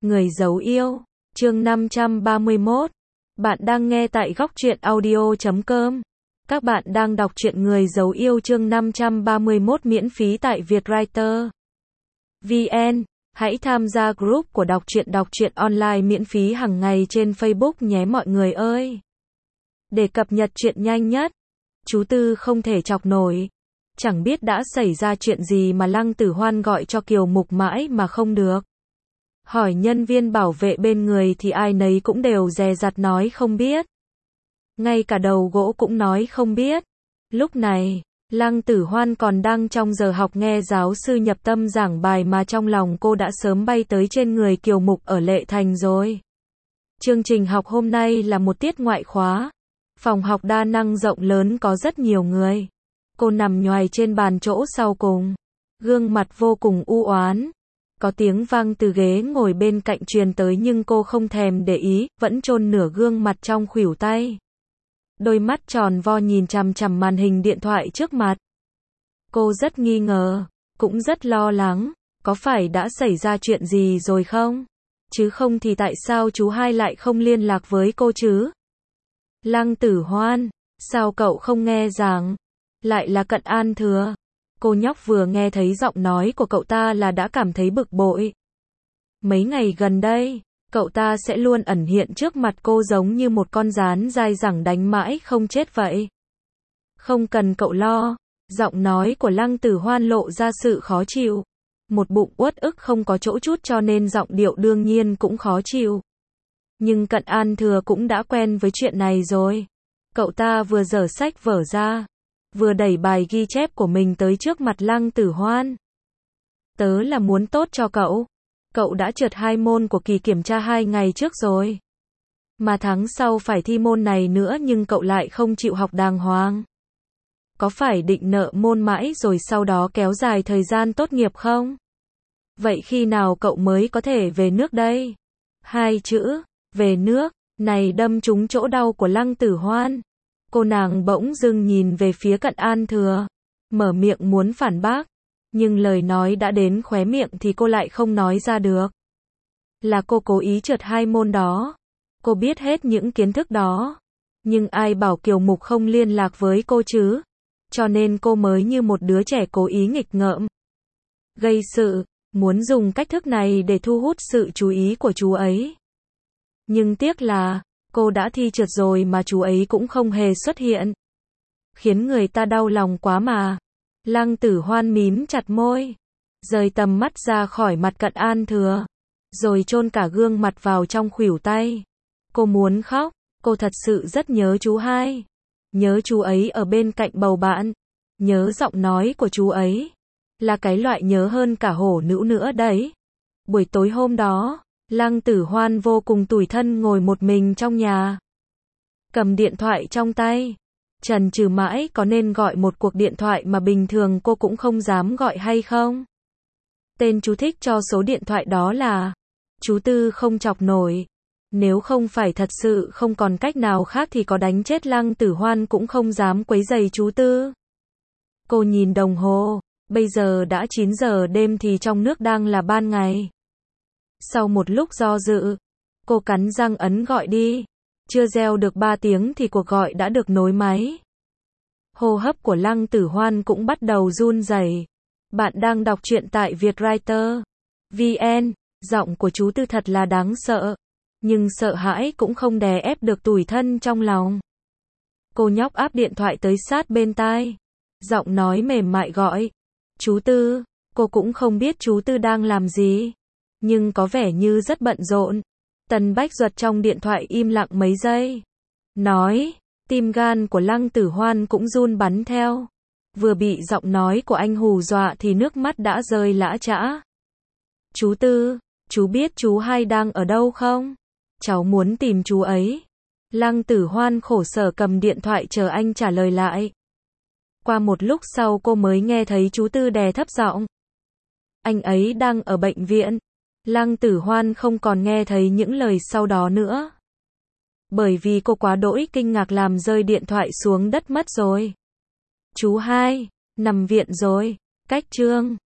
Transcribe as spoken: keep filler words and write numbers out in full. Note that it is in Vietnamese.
Người giấu yêu, chương năm trăm ba mươi mốt. Bạn đang nghe tại góc truyện audio chấm com. Các bạn đang đọc truyện Người giấu yêu chương năm trăm ba mươi mốt miễn phí tại Vietwriter vê en. Hãy tham gia group của đọc truyện đọc truyện online miễn phí hàng ngày trên Facebook nhé mọi người ơi. Để cập nhật truyện nhanh nhất, chú Tư không thể chọc nổi. Chẳng biết đã xảy ra chuyện gì mà Lăng Tử Hoan gọi cho Kiều Mục mãi mà không được. Hỏi nhân viên bảo vệ bên người thì ai nấy cũng đều dè dặt nói không biết. Ngay cả đầu gỗ cũng nói không biết. Lúc này, Lăng Tử Hoan còn đang trong giờ học nghe giáo sư nhập tâm giảng bài mà trong lòng cô đã sớm bay tới trên người Kiều Mục ở Lệ Thành rồi. Chương trình học hôm nay là một tiết ngoại khóa. Phòng học đa năng rộng lớn có rất nhiều người. Cô nằm nhoài trên bàn chỗ sau cùng. Gương mặt vô cùng u oán. Có tiếng vang từ ghế ngồi bên cạnh truyền tới nhưng cô không thèm để ý, vẫn chôn nửa gương mặt trong khuỷu tay. Đôi mắt tròn vo nhìn chằm chằm màn hình điện thoại trước mặt. Cô rất nghi ngờ, cũng rất lo lắng, có phải đã xảy ra chuyện gì rồi không? Chứ không thì tại sao chú hai lại không liên lạc với cô chứ? Lăng Tử Hoan, sao cậu không nghe rằng lại là Cận An Thừa? Cô nhóc vừa nghe thấy giọng nói của cậu ta là đã cảm thấy bực bội. Mấy ngày gần đây, cậu ta sẽ luôn ẩn hiện trước mặt cô giống như một con gián dai dẳng đánh mãi không chết vậy. Không cần cậu lo, giọng nói của Lăng Tử Hoan lộ ra sự khó chịu. Một bụng uất ức không có chỗ chút cho nên giọng điệu đương nhiên cũng khó chịu. Nhưng Cận An Thừa cũng đã quen với chuyện này rồi. Cậu ta vừa dở sách vở ra, vừa đẩy bài ghi chép của mình tới trước mặt Lăng Tử Hoan. Tớ là muốn tốt cho cậu. Cậu đã trượt hai môn của kỳ kiểm tra hai ngày trước rồi. Mà tháng sau phải thi môn này nữa nhưng cậu lại không chịu học đàng hoàng. Có phải định nợ môn mãi rồi sau đó kéo dài thời gian tốt nghiệp không? Vậy khi nào cậu mới có thể về nước đây? Hai chữ, về nước, này đâm trúng chỗ đau của Lăng Tử Hoan. Cô nàng bỗng dưng nhìn về phía Cận An Thừa, mở miệng muốn phản bác, nhưng lời nói đã đến khóe miệng thì cô lại không nói ra được. Là cô cố ý trượt hai môn đó. Cô biết hết những kiến thức đó. Nhưng ai bảo Kiều Mục không liên lạc với cô chứ? Cho nên cô mới như một đứa trẻ cố ý nghịch ngợm, gây sự, muốn dùng cách thức này để thu hút sự chú ý của chú ấy. Nhưng tiếc là, cô đã thi trượt rồi mà chú ấy cũng không hề xuất hiện. Khiến người ta đau lòng quá mà. Lăng Tử Hoan mím chặt môi, rời tầm mắt ra khỏi mặt Cận An Thừa, rồi chôn cả gương mặt vào trong khuỷu tay. Cô muốn khóc, cô thật sự rất nhớ chú hai. Nhớ chú ấy ở bên cạnh bầu bạn. Nhớ giọng nói của chú ấy. Là cái loại nhớ hơn cả hổ nữ nữa đấy. Buổi tối hôm đó, Lăng Tử Hoan vô cùng tủi thân ngồi một mình trong nhà. Cầm điện thoại trong tay. Chần chừ mãi có nên gọi một cuộc điện thoại mà bình thường cô cũng không dám gọi hay không? Tên chú thích cho số điện thoại đó là chú Tư không chọc nổi. Nếu không phải thật sự không còn cách nào khác thì có đánh chết Lăng Tử Hoan cũng không dám quấy rầy chú Tư. Cô nhìn đồng hồ, bây giờ đã chín giờ đêm thì trong nước đang là ban ngày. Sau một lúc do dự, cô cắn răng ấn gọi đi. Chưa reo được ba tiếng thì cuộc gọi đã được nối máy. Hô hấp của Lăng Tử Hoan cũng bắt đầu run rẩy. Bạn đang đọc truyện tại Vietwriter vê en. Giọng của chú Tư thật là đáng sợ. Nhưng sợ hãi cũng không đè ép được tủi thân trong lòng. Cô nhóc áp điện thoại tới sát bên tai. Giọng nói mềm mại gọi. Chú Tư, cô cũng không biết chú Tư đang làm gì. Nhưng có vẻ như rất bận rộn. Tần Bách Duật trong điện thoại im lặng mấy giây. Nói, tim gan của Lăng Tử Hoan cũng run bắn theo. Vừa bị giọng nói của anh hù dọa thì nước mắt đã rơi lã chã. Chú Tư, chú biết chú hai đang ở đâu không? Cháu muốn tìm chú ấy. Lăng Tử Hoan khổ sở cầm điện thoại chờ anh trả lời lại. Qua một lúc sau cô mới nghe thấy chú Tư đè thấp giọng. Anh ấy đang ở bệnh viện. Lăng Tử Hoan không còn nghe thấy những lời sau đó nữa. Bởi vì cô quá đỗi kinh ngạc làm rơi điện thoại xuống đất mất rồi. Chú hai, nằm viện rồi. Cách chương